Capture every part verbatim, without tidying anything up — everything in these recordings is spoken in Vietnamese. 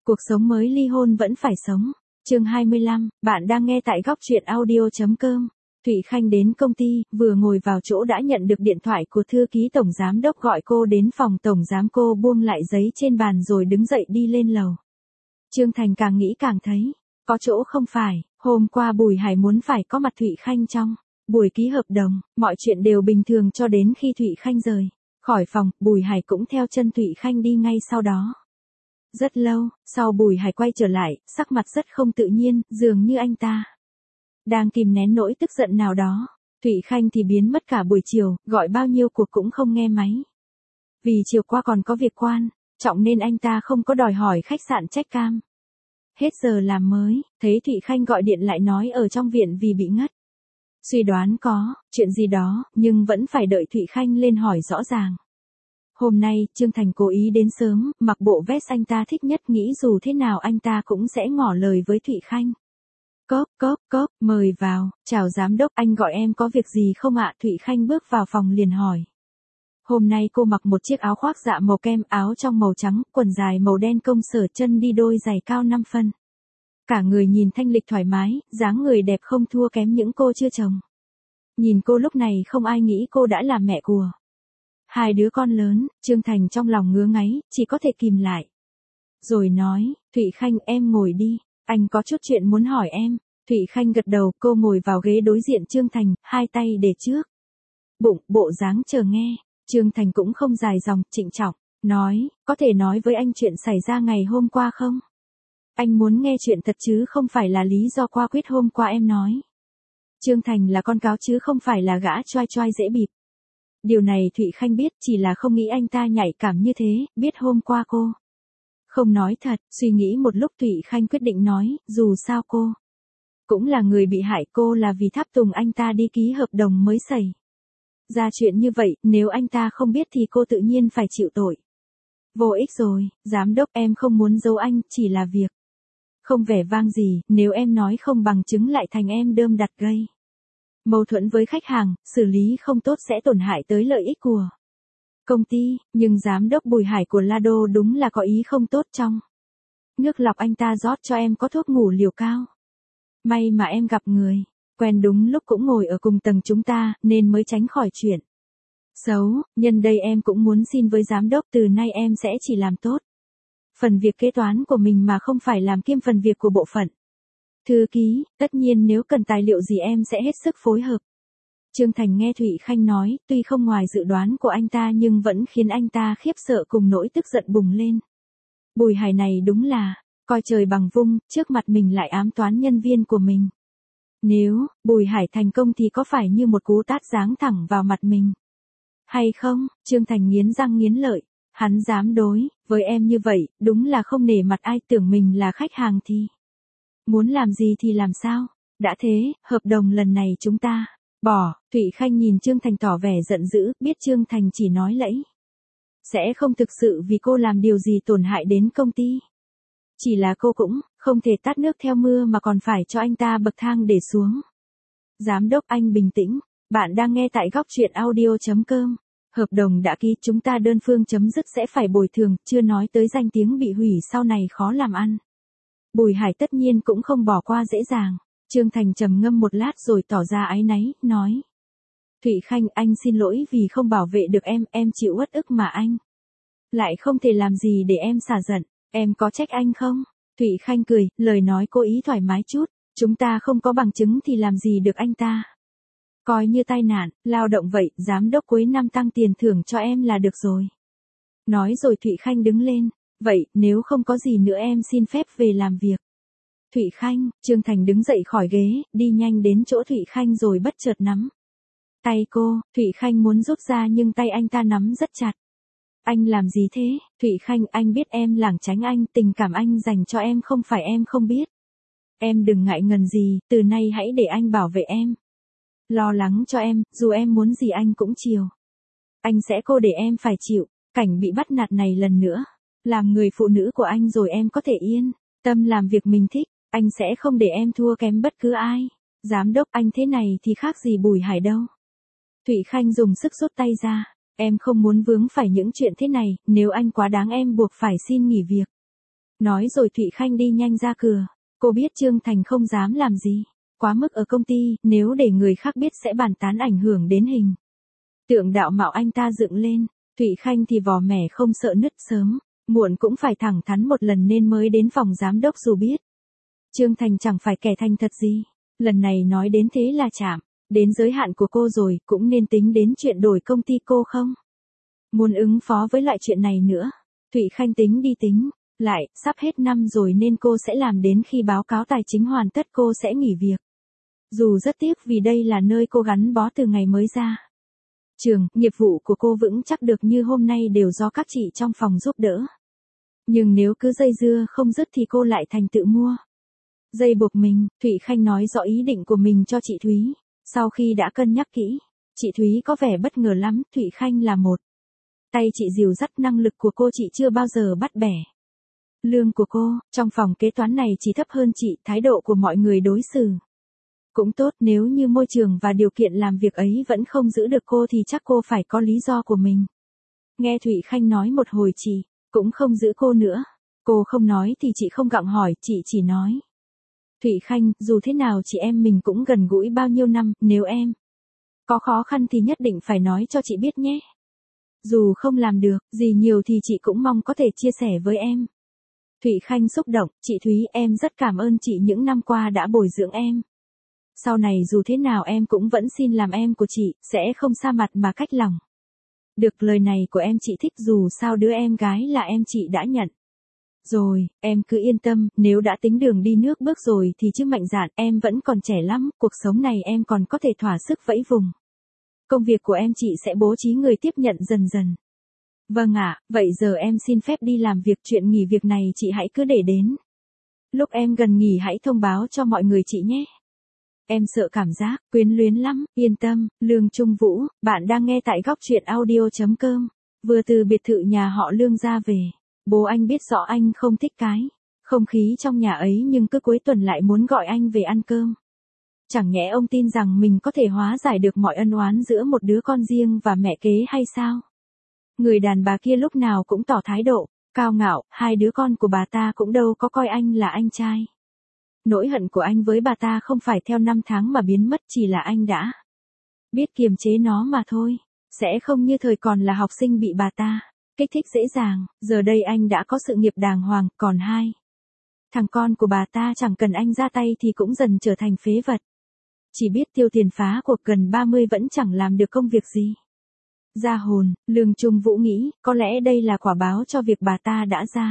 Cuộc sống mới ly hôn vẫn phải sống. Chương hai mươi lăm, bạn đang nghe tại góc truyện audio chấm com. Thụy Khanh đến công ty, vừa ngồi vào chỗ đã nhận được điện thoại của thư ký tổng giám đốc gọi cô đến phòng tổng giám. Cô buông lại giấy trên bàn rồi đứng dậy đi lên lầu. Trương Thành càng nghĩ càng thấy, có chỗ không phải, hôm qua Bùi Hải muốn phải có mặt Thụy Khanh trong buổi ký hợp đồng, mọi chuyện đều bình thường cho đến khi Thụy Khanh rời khỏi phòng, Bùi Hải cũng theo chân Thụy Khanh đi ngay sau đó. Rất lâu, sau Bùi Hải quay trở lại, sắc mặt rất không tự nhiên, dường như anh ta đang kìm nén nỗi tức giận nào đó. Thụy Khanh thì biến mất cả buổi chiều, gọi bao nhiêu cuộc cũng không nghe máy. Vì chiều qua còn có việc quan trọng nên anh ta không có đòi hỏi khách sạn check cam. Hết giờ làm mới, thấy Thụy Khanh gọi điện lại nói ở trong viện vì bị ngất. Suy đoán có chuyện gì đó, nhưng vẫn phải đợi Thụy Khanh lên hỏi rõ ràng. Hôm nay, Trương Thành cố ý đến sớm, mặc bộ vest anh ta thích nhất, nghĩ dù thế nào anh ta cũng sẽ ngỏ lời với Thụy Khanh. Cốp, cốp, cốp, mời vào, chào giám đốc, anh gọi em có việc gì không ạ? Thụy Khanh bước vào phòng liền hỏi. Hôm nay cô mặc một chiếc áo khoác dạ màu kem, áo trong màu trắng, quần dài màu đen công sở, chân đi đôi giày cao năm phân. Cả người nhìn thanh lịch thoải mái, dáng người đẹp không thua kém những cô chưa chồng. Nhìn cô lúc này không ai nghĩ cô đã là mẹ của hai đứa con lớn. Trương Thành trong lòng ngứa ngáy, chỉ có thể kìm lại. Rồi nói, Thụy Khanh em ngồi đi, anh có chút chuyện muốn hỏi em. Thụy Khanh gật đầu, cô ngồi vào ghế đối diện Trương Thành, hai tay để trước bụng, bộ dáng chờ nghe. Trương Thành cũng không dài dòng, trịnh trọng, nói, có thể nói với anh chuyện xảy ra ngày hôm qua không? Anh muốn nghe chuyện thật chứ không phải là lý do qua quyết hôm qua em nói. Trương Thành là con cáo chứ không phải là gã choai choai dễ bịp. Điều này Thụy Khanh biết, chỉ là không nghĩ anh ta nhạy cảm như thế, biết hôm qua cô không nói thật. Suy nghĩ một lúc Thụy Khanh quyết định nói, dù sao cô cũng là người bị hại, cô là vì tháp tùng anh ta đi ký hợp đồng mới xảy ra chuyện như vậy, nếu anh ta không biết thì cô tự nhiên phải chịu tội. Vô ích rồi, giám đốc, em không muốn giấu anh, chỉ là việc không vẻ vang gì, nếu em nói không bằng chứng lại thành em đơm đặt gây mâu thuẫn với khách hàng, xử lý không tốt sẽ tổn hại tới lợi ích của công ty. Nhưng giám đốc Bùi Hải của Lado đúng là có ý không tốt, trong nước lọc anh ta rót cho em có thuốc ngủ liều cao. May mà em gặp người quen đúng lúc cũng ngồi ở cùng tầng chúng ta, nên mới tránh khỏi chuyện xấu. Nhân đây em cũng muốn xin với giám đốc, từ nay em sẽ chỉ làm tốt phần việc kế toán của mình mà không phải làm kiêm phần việc của bộ phận thư ký. Tất nhiên nếu cần tài liệu gì em sẽ hết sức phối hợp. Trương Thành nghe Thụy Khanh nói, tuy không ngoài dự đoán của anh ta nhưng vẫn khiến anh ta khiếp sợ cùng nỗi tức giận bùng lên. Bùi Hải này đúng là coi trời bằng vung, trước mặt mình lại ám toán nhân viên của mình. Nếu Bùi Hải thành công thì có phải như một cú tát giáng thẳng vào mặt mình hay không? Trương Thành nghiến răng nghiến lợi, hắn dám đối với em như vậy, đúng là không nể mặt ai. Tưởng mình là khách hàng thì muốn làm gì thì làm sao. Đã thế, hợp đồng lần này chúng ta bỏ. Thụy Khanh nhìn Trương Thành tỏ vẻ giận dữ, biết Trương Thành chỉ nói lẫy, sẽ không thực sự vì cô làm điều gì tổn hại đến công ty. Chỉ là cô cũng không thể tát nước theo mưa mà còn phải cho anh ta bậc thang để xuống. Giám đốc, anh bình tĩnh, bạn đang nghe tại góc truyện audio chấm com. Hợp đồng đã ký, chúng ta đơn phương chấm dứt sẽ phải bồi thường, chưa nói tới danh tiếng bị hủy sau này khó làm ăn. Bùi Hải tất nhiên cũng không bỏ qua dễ dàng. Trương Thành trầm ngâm một lát rồi tỏ ra áy náy, nói. Thụy Khanh, anh xin lỗi vì không bảo vệ được em, em chịu uất ức mà anh lại không thể làm gì để em xả giận. Em có trách anh không? Thụy Khanh cười, lời nói cố ý thoải mái chút. Chúng ta không có bằng chứng thì làm gì được anh ta. Coi như tai nạn lao động vậy, giám đốc cuối năm tăng tiền thưởng cho em là được rồi. Nói rồi Thụy Khanh đứng lên. Vậy, nếu không có gì nữa em xin phép về làm việc. Thụy Khanh, Trương Thành đứng dậy khỏi ghế, đi nhanh đến chỗ Thụy Khanh rồi bất chợt nắm tay cô. Thụy Khanh muốn rút ra nhưng tay anh ta nắm rất chặt. Anh làm gì thế? Thụy Khanh, anh biết em lảng tránh anh, tình cảm anh dành cho em không phải em không biết. Em đừng ngại ngần gì, từ nay hãy để anh bảo vệ em. Lo lắng cho em, dù em muốn gì anh cũng chiều. Anh sẽ cô để em phải chịu cảnh bị bắt nạt này lần nữa. Làm người phụ nữ của anh rồi em có thể yên tâm làm việc mình thích. Anh sẽ không để em thua kém bất cứ ai. Giám đốc, anh thế này thì khác gì Bùi Hải đâu. Thụy Khanh dùng sức rút tay ra. Em không muốn vướng phải những chuyện thế này, nếu anh quá đáng em buộc phải xin nghỉ việc. Nói rồi Thụy Khanh đi nhanh ra cửa. Cô biết Trương Thành không dám làm gì. Quá mức ở công ty, nếu để người khác biết sẽ bàn tán ảnh hưởng đến hình tượng đạo mạo anh ta dựng lên. Thụy Khanh thì vò mẻ không sợ nứt sớm, muộn cũng phải thẳng thắn một lần nên mới đến phòng giám đốc dù biết. Trương Thành chẳng phải kẻ thành thật gì. Lần này nói đến thế là chạm đến giới hạn của cô rồi, cũng nên tính đến chuyện đổi công ty cô không? Muốn ứng phó với loại chuyện này nữa. Thụy Khanh tính đi tính lại, sắp hết năm rồi nên cô sẽ làm đến khi báo cáo tài chính hoàn tất cô sẽ nghỉ việc. Dù rất tiếc vì đây là nơi cô gắn bó từ ngày mới ra trường, nghiệp vụ của cô vững chắc được như hôm nay đều do các chị trong phòng giúp đỡ. Nhưng nếu cứ dây dưa không dứt thì cô lại thành tự mua dây buộc mình. Thụy Khanh nói rõ ý định của mình cho chị Thúy. Sau khi đã cân nhắc kỹ, chị Thúy có vẻ bất ngờ lắm. Thụy Khanh là một tay chị dìu dắt, năng lực của cô chị chưa bao giờ bắt bẻ. Lương của cô, trong phòng kế toán này chỉ thấp hơn chị, thái độ của mọi người đối xử cũng tốt, nếu như môi trường và điều kiện làm việc ấy vẫn không giữ được cô thì chắc cô phải có lý do của mình. Nghe Thụy Khanh nói một hồi chị cũng không giữ cô nữa. Cô không nói thì chị không gặng hỏi, chị chỉ nói. Thụy Khanh, dù thế nào chị em mình cũng gần gũi bao nhiêu năm, nếu em có khó khăn thì nhất định phải nói cho chị biết nhé. Dù không làm được gì nhiều thì chị cũng mong có thể chia sẻ với em. Thụy Khanh xúc động, chị Thúy, em rất cảm ơn chị những năm qua đã bồi dưỡng em. Sau này dù thế nào em cũng vẫn xin làm em của chị, sẽ không xa mặt mà cách lòng. Được, lời này của em chị thích, dù sao đứa em gái là em chị đã nhận. Rồi, em cứ yên tâm, nếu đã tính đường đi nước bước rồi thì chứ mạnh dạn, em vẫn còn trẻ lắm, cuộc sống này em còn có thể thỏa sức vẫy vùng. Công việc của em chị sẽ bố trí người tiếp nhận dần dần. Vâng ạ, vậy giờ em xin phép đi làm việc, chuyện nghỉ việc này chị hãy cứ để đến lúc em gần nghỉ hãy thông báo cho mọi người chị nhé. Em sợ cảm giác quyến luyến lắm, yên tâm. Lương Trung Vũ, bạn đang nghe tại góc truyện audio chấm com. Vừa từ biệt thự nhà họ Lương ra về, bố anh biết rõ anh không thích cái không khí trong nhà ấy nhưng cứ cuối tuần lại muốn gọi anh về ăn cơm. Chẳng nhẽ ông tin rằng mình có thể hóa giải được mọi ân oán giữa một đứa con riêng và mẹ kế hay sao? Người đàn bà kia lúc nào cũng tỏ thái độ cao ngạo, hai đứa con của bà ta cũng đâu có coi anh là anh trai. Nỗi hận của anh với bà ta không phải theo năm tháng mà biến mất, chỉ là anh đã biết kiềm chế nó mà thôi. Sẽ không như thời còn là học sinh bị bà ta kích thích dễ dàng. Giờ đây anh đã có sự nghiệp đàng hoàng, còn hai thằng con của bà ta chẳng cần anh ra tay thì cũng dần trở thành phế vật. Chỉ biết tiêu tiền phá cuộc, gần ba mươi vẫn chẳng làm được công việc gì. Ra hồn, Lương Trung Vũ nghĩ, có lẽ đây là quả báo cho việc bà ta đã ra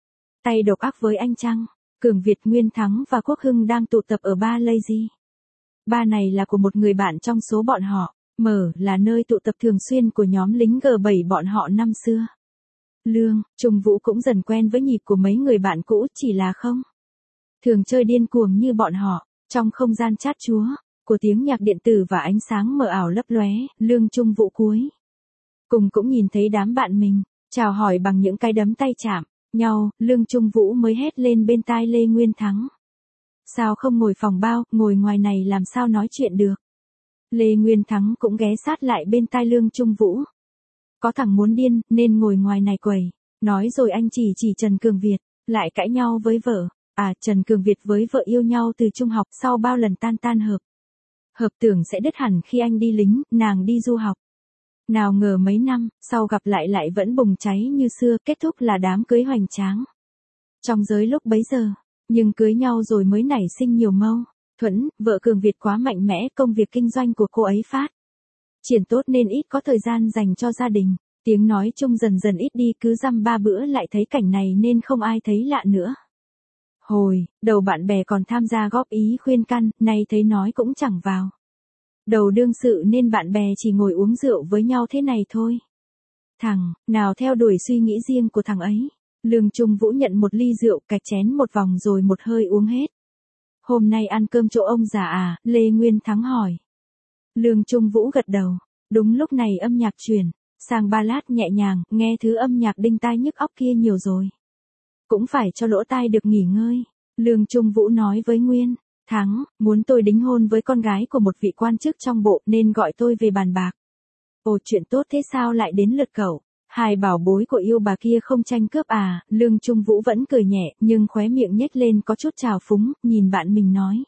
tay độc ác với anh chăng? Cường Việt, Nguyên Thắng và Quốc Hưng đang tụ tập ở bar Lazy. Bar này là của một người bạn trong số bọn họ, mở là nơi tụ tập thường xuyên của nhóm lính G bảy bọn họ năm xưa. Lương Trung Vũ cũng dần quen với nhịp của mấy người bạn cũ, chỉ là không thường chơi điên cuồng như bọn họ. Trong không gian chát chúa của tiếng nhạc điện tử và ánh sáng mờ ảo lấp lóe, Lương Trung Vũ cuối cùng cũng nhìn thấy đám bạn mình chào hỏi bằng những cái đấm tay chạm nhau. Lương Trung Vũ mới hét lên bên tai Lê Nguyên Thắng. Sao không ngồi phòng bao, ngồi ngoài này làm sao nói chuyện được? Lê Nguyên Thắng cũng ghé sát lại bên tai Lương Trung Vũ. Có thằng muốn điên, nên ngồi ngoài này quẩy. Nói rồi anh chỉ chỉ Trần Cường Việt, lại cãi nhau với vợ. À, Trần Cường Việt với vợ yêu nhau từ trung học, sau bao lần tan tan hợp. Hợp tưởng sẽ đứt hẳn khi anh đi lính, nàng đi du học. Nào ngờ mấy năm sau gặp lại lại vẫn bùng cháy như xưa, kết thúc là đám cưới hoành tráng trong giới lúc bấy giờ. Nhưng cưới nhau rồi mới nảy sinh nhiều mâu thuẫn. Vợ Cường Việt quá mạnh mẽ, công việc kinh doanh của cô ấy phát triển tốt nên ít có thời gian dành cho gia đình. Tiếng nói chung dần dần ít đi, cứ dăm ba bữa lại thấy cảnh này nên không ai thấy lạ nữa. Hồi đầu bạn bè còn tham gia góp ý khuyên can, nay thấy nói cũng chẳng vào đầu đương sự nên bạn bè chỉ ngồi uống rượu với nhau thế này thôi. Thằng nào theo đuổi suy nghĩ riêng của thằng ấy. Lương Trung Vũ nhận một ly rượu, cạch chén một vòng rồi một hơi uống hết. Hôm nay ăn cơm chỗ ông già à? Lê Nguyên Thắng hỏi. Lương Trung Vũ gật đầu. Đúng lúc này âm nhạc truyền sang ballad nhẹ nhàng, nghe thứ âm nhạc đinh tai nhức óc kia nhiều rồi cũng phải cho lỗ tai được nghỉ ngơi. Lương Trung Vũ nói với Nguyên Thắng, muốn tôi đính hôn với con gái của một vị quan chức trong bộ nên gọi tôi về bàn bạc. Ồ, chuyện tốt thế, sao lại đến lượt cậu? Hai bảo bối của yêu bà kia không tranh cướp à, Lương Trung Vũ vẫn cười nhẹ, nhưng khóe miệng nhếch lên có chút trào phúng, nhìn bạn mình nói.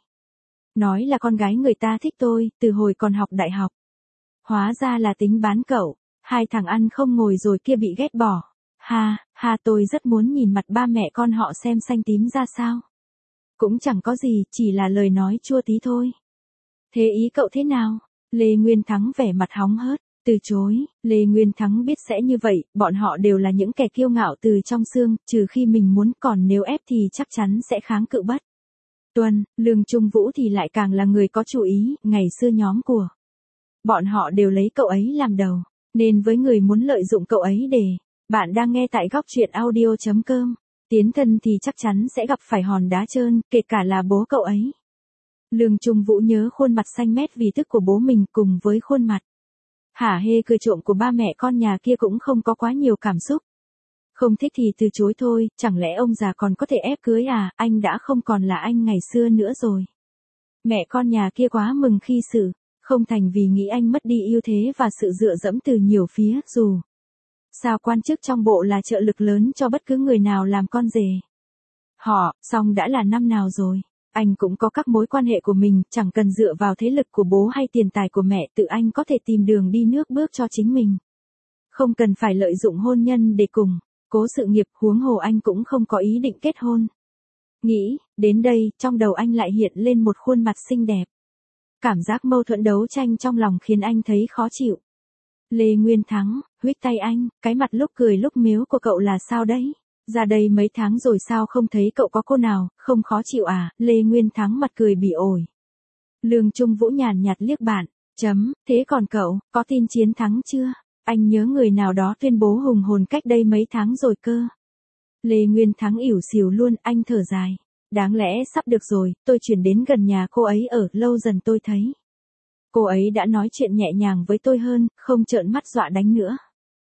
Nói là con gái người ta thích tôi, từ hồi còn học đại học. Hóa ra là tính bán cậu, hai thằng ăn không ngồi rồi kia bị ghét bỏ. Ha, ha tôi rất muốn nhìn mặt ba mẹ con họ xem xanh tím ra sao. Cũng chẳng có gì, chỉ là lời nói chua tí thôi. Thế ý cậu thế nào? Lê Nguyên Thắng vẻ mặt hóng hớt, từ chối. Lê Nguyên Thắng biết sẽ như vậy, bọn họ đều là những kẻ kiêu ngạo từ trong xương, trừ khi mình muốn, còn nếu ép thì chắc chắn sẽ kháng cự bất. Tuân, Lương Trung Vũ thì lại càng là người có chủ ý, ngày xưa nhóm của bọn họ đều lấy cậu ấy làm đầu, nên với người muốn lợi dụng cậu ấy để, bạn đang nghe tại góc truyện audio chấm com, tiến thân thì chắc chắn sẽ gặp phải hòn đá trơn, kể cả là bố cậu ấy. Lương Trung Vũ nhớ khuôn mặt xanh mét vì tức của bố mình cùng với khuôn mặt hả hê cười trộm của ba mẹ con nhà kia cũng không có quá nhiều cảm xúc. Không thích thì từ chối thôi, chẳng lẽ ông già còn có thể ép cưới à, anh đã không còn là anh ngày xưa nữa rồi. Mẹ con nhà kia quá mừng khi xử, không thành vì nghĩ anh mất đi ưu thế và sự dựa dẫm từ nhiều phía, dù sao quan chức trong bộ là trợ lực lớn cho bất cứ người nào làm con rể. Họ, song đã là năm nào rồi, anh cũng có các mối quan hệ của mình, chẳng cần dựa vào thế lực của bố hay tiền tài của mẹ, tự anh có thể tìm đường đi nước bước cho chính mình. Không cần phải lợi dụng hôn nhân để cùng cố sự nghiệp, huống hồ anh cũng không có ý định kết hôn. Nghĩ, đến đây, trong đầu anh lại hiện lên một khuôn mặt xinh đẹp. Cảm giác mâu thuẫn đấu tranh trong lòng khiến anh thấy khó chịu. Lê Nguyên Thắng, huých tay anh, cái mặt lúc cười lúc mếu của cậu là sao đấy? Ra đây mấy tháng rồi sao không thấy cậu có cô nào, không khó chịu à? Lê Nguyên Thắng mặt cười bỉ ổi. Lương Trung Vũ nhàn nhạt liếc bạn, chấm, thế còn cậu, có tin chiến thắng chưa? Anh nhớ người nào đó tuyên bố hùng hồn cách đây mấy tháng rồi cơ. Lê Nguyên Thắng ỉu xìu luôn, anh thở dài. Đáng lẽ sắp được rồi, tôi chuyển đến gần nhà cô ấy ở, lâu dần tôi thấy. Cô ấy đã nói chuyện nhẹ nhàng với tôi hơn, không trợn mắt dọa đánh nữa.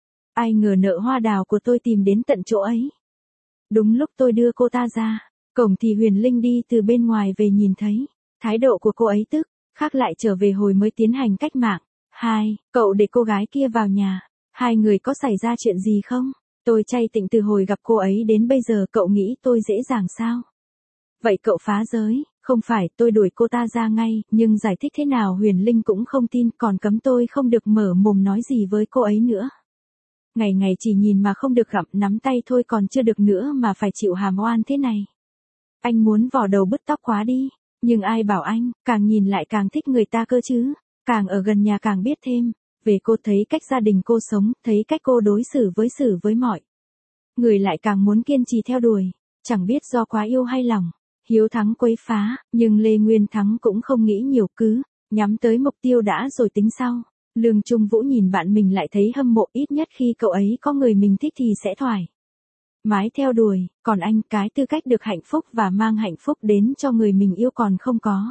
Ai ngờ nợ hoa đào của tôi tìm đến tận chỗ ấy. Đúng lúc tôi đưa cô ta ra, cổng thì Huyền Linh đi từ bên ngoài về nhìn thấy. Thái độ của cô ấy tức, khác lại trở về hồi mới tiến hành cách mạng. Hai, cậu để cô gái kia vào nhà. Hai người có xảy ra chuyện gì không? Tôi chay tịnh từ hồi gặp cô ấy đến bây giờ, cậu nghĩ tôi dễ dàng sao? Vậy cậu phá giới, không phải tôi đuổi cô ta ra ngay, nhưng giải thích thế nào Huyền Linh cũng không tin, còn cấm tôi không được mở mồm nói gì với cô ấy nữa. Ngày ngày chỉ nhìn mà không được gặm, nắm tay thôi còn chưa được nữa mà phải chịu hàm oan thế này. Anh muốn vò đầu bứt tóc quá đi, nhưng ai bảo anh, càng nhìn lại càng thích người ta cơ chứ, càng ở gần nhà càng biết thêm, về cô, thấy cách gia đình cô sống, thấy cách cô đối xử với xử với mọi người, lại càng muốn kiên trì theo đuổi, chẳng biết do quá yêu hay lòng hiếu thắng quấy phá, nhưng Lê Nguyên Thắng cũng không nghĩ nhiều, cứ nhắm tới mục tiêu đã rồi tính sau. Lương Trung Vũ nhìn bạn mình lại thấy hâm mộ, ít nhất khi cậu ấy có người mình thích thì sẽ thoải mái theo đuổi, còn anh, cái tư cách được hạnh phúc và mang hạnh phúc đến cho người mình yêu còn không có.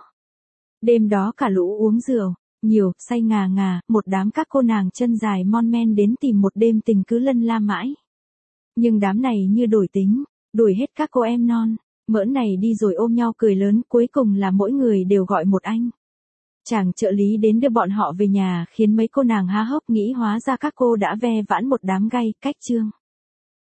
Đêm đó cả lũ uống rượu nhiều, say ngà ngà, một đám các cô nàng chân dài mon men đến tìm một đêm tình cứ lân la mãi. Nhưng đám này như đổi tính, đuổi hết các cô em non mỡn này đi rồi ôm nhau cười lớn, cuối cùng là mỗi người đều gọi một anh chàng trợ lý đến đưa bọn họ về nhà, khiến mấy cô nàng há hốc nghĩ hóa ra các cô đã ve vãn một đám gay, cách chương.